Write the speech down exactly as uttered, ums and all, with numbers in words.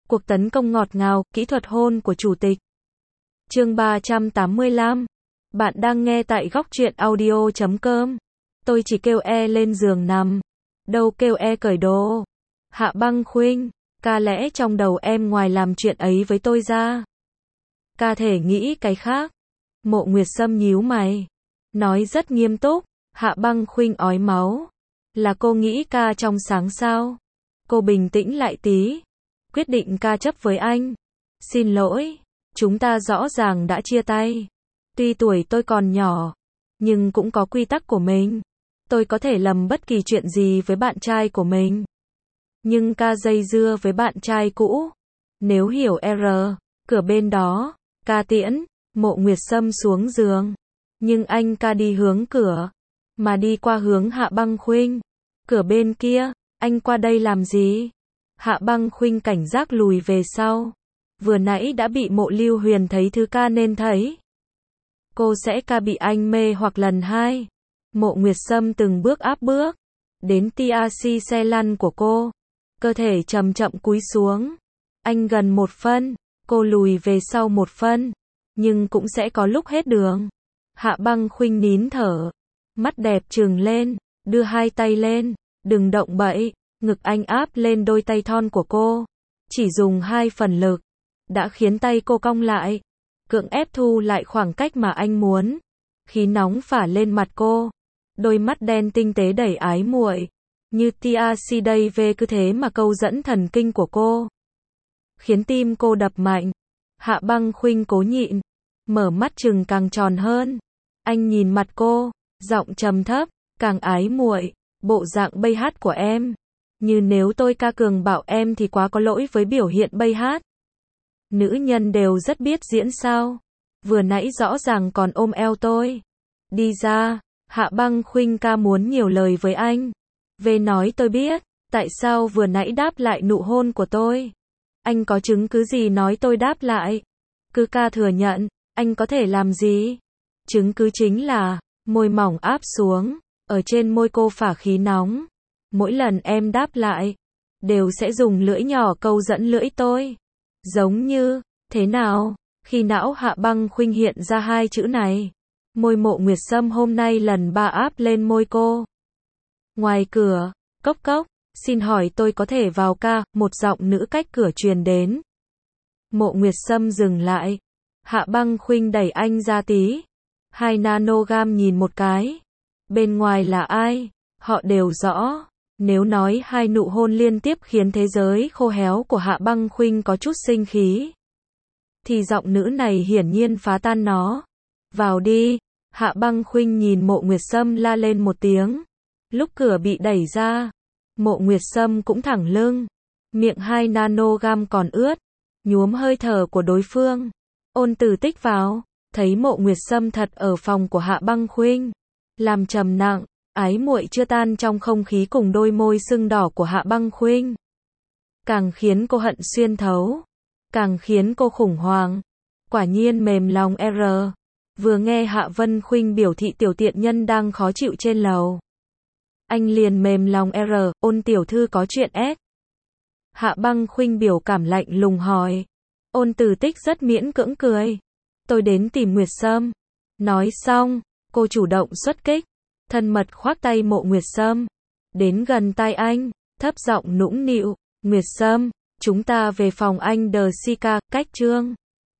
Cuộc tấn công ngọt ngào, kỹ thuật hôn của chủ tịch. Chương ba trăm tám mươi lăm. Bạn đang nghe tại góc truyện audio chấm com. Tôi chỉ kêu e lên giường nằm. Đâu kêu e cởi đồ. Hạ Băng Khuynh, ca lẽ trong đầu em ngoài làm chuyện ấy với tôi ra, ca thể nghĩ cái khác. Mộ Nguyệt Sâm nhíu mày, nói rất nghiêm túc. Hạ Băng Khuynh ói máu. Là cô nghĩ ca trong sáng sao? Cô bình tĩnh lại tí. Quyết định ca chấp với anh. Xin lỗi, chúng ta rõ ràng đã chia tay. Tuy tuổi tôi còn nhỏ, nhưng cũng có quy tắc của mình. Tôi có thể lầm bất kỳ chuyện gì với bạn trai của mình. Nhưng ca dây dưa với bạn trai cũ. Nếu hiểu R, cửa bên đó, ca tiễn, Mộ Nguyệt Sâm xuống giường. Nhưng anh ca đi hướng cửa, mà đi qua hướng Hạ Băng Khuynh. Cửa bên kia, anh qua đây làm gì? Hạ Băng Khuynh cảnh giác lùi về sau. Vừa nãy đã bị Mộ Lưu Huyền thấy thứ ca nên thấy. Cô sẽ ca bị anh mê hoặc lần hai. Mộ Nguyệt Sâm từng bước áp bước đến tê rờ xê xe lăn của cô. Cơ thể chậm chậm cúi xuống. Anh gần một phân, cô lùi về sau một phân. Nhưng cũng sẽ có lúc hết đường. Hạ Băng Khuynh nín thở. Mắt đẹp trừng lên, đưa hai tay lên. Đừng động bậy. Ngực anh áp lên đôi tay thon của cô. Chỉ dùng hai phần lực đã khiến tay cô cong lại. Cưỡng ép thu lại khoảng cách mà anh muốn. Khí nóng phả lên mặt cô. Đôi mắt đen tinh tế đầy ái muội. Như tê rờ xê đây về cứ thế mà câu dẫn thần kinh của cô. Khiến tim cô đập mạnh. Hạ Băng Khuynh cố nhịn. Mở mắt trừng càng tròn hơn. Anh nhìn mặt cô, giọng trầm thấp, càng ái muội. Bộ dạng bay hát của em. Như nếu tôi ca cường bảo em thì quá có lỗi với biểu hiện bay hát. Nữ nhân đều rất biết diễn sao. Vừa nãy rõ ràng còn ôm eo tôi. Đi ra. Hạ Băng Khuynh ca muốn nhiều lời với anh. Về nói tôi biết. Tại sao vừa nãy đáp lại nụ hôn của tôi? Anh có chứng cứ gì nói tôi đáp lại? Cứ ca thừa nhận. Anh có thể làm gì? Chứng cứ chính là môi mỏng áp xuống. Ở trên môi cô phả khí nóng. Mỗi lần em đáp lại, đều sẽ dùng lưỡi nhỏ câu dẫn lưỡi tôi. Giống như, thế nào? Khi não Hạ Băng Khuynh hiện ra hai chữ này, môi Mộ Nguyệt Sâm hôm nay lần ba áp lên môi cô. Ngoài cửa, cốc cốc, xin hỏi tôi có thể vào ca? Một giọng nữ cách cửa truyền đến. Mộ Nguyệt Sâm dừng lại. Hạ Băng Khuynh đẩy anh ra tí. Hai nanogam nhìn một cái. Bên ngoài là ai? Họ đều rõ. Nếu nói hai nụ hôn liên tiếp khiến thế giới khô héo của Hạ Băng Khuynh có chút sinh khí, thì giọng nữ này hiển nhiên phá tan nó. Vào đi. Hạ Băng Khuynh nhìn Mộ Nguyệt Sâm la lên một tiếng. Lúc cửa bị đẩy ra, Mộ Nguyệt Sâm cũng thẳng lưng. Miệng hai nanogam còn ướt, nhuốm hơi thở của đối phương. Ôn Tử Tích vào, thấy Mộ Nguyệt Sâm thật ở phòng của Hạ Băng Khuynh. Làm trầm nặng, ái muội chưa tan trong không khí cùng đôi môi sưng đỏ của Hạ Băng Khuynh. Càng khiến cô hận xuyên thấu, càng khiến cô khủng hoảng. Quả nhiên mềm lòng R. Vừa nghe Hạ Vân Khuynh biểu thị tiểu tiện nhân đang khó chịu trên lầu, anh liền mềm lòng R. Ôn tiểu thư có chuyện S. Hạ Băng Khuynh biểu cảm lạnh lùng hỏi. Ôn Tử Tích rất miễn cưỡng cười. Tôi đến tìm Nguyệt Sâm. Nói xong, cô chủ động xuất kích. Thân mật khoác tay Mộ Nguyệt Sâm. Đến gần tai anh, thấp giọng nũng nịu. Nguyệt Sâm, chúng ta về phòng anh đờ si ca, cách chương.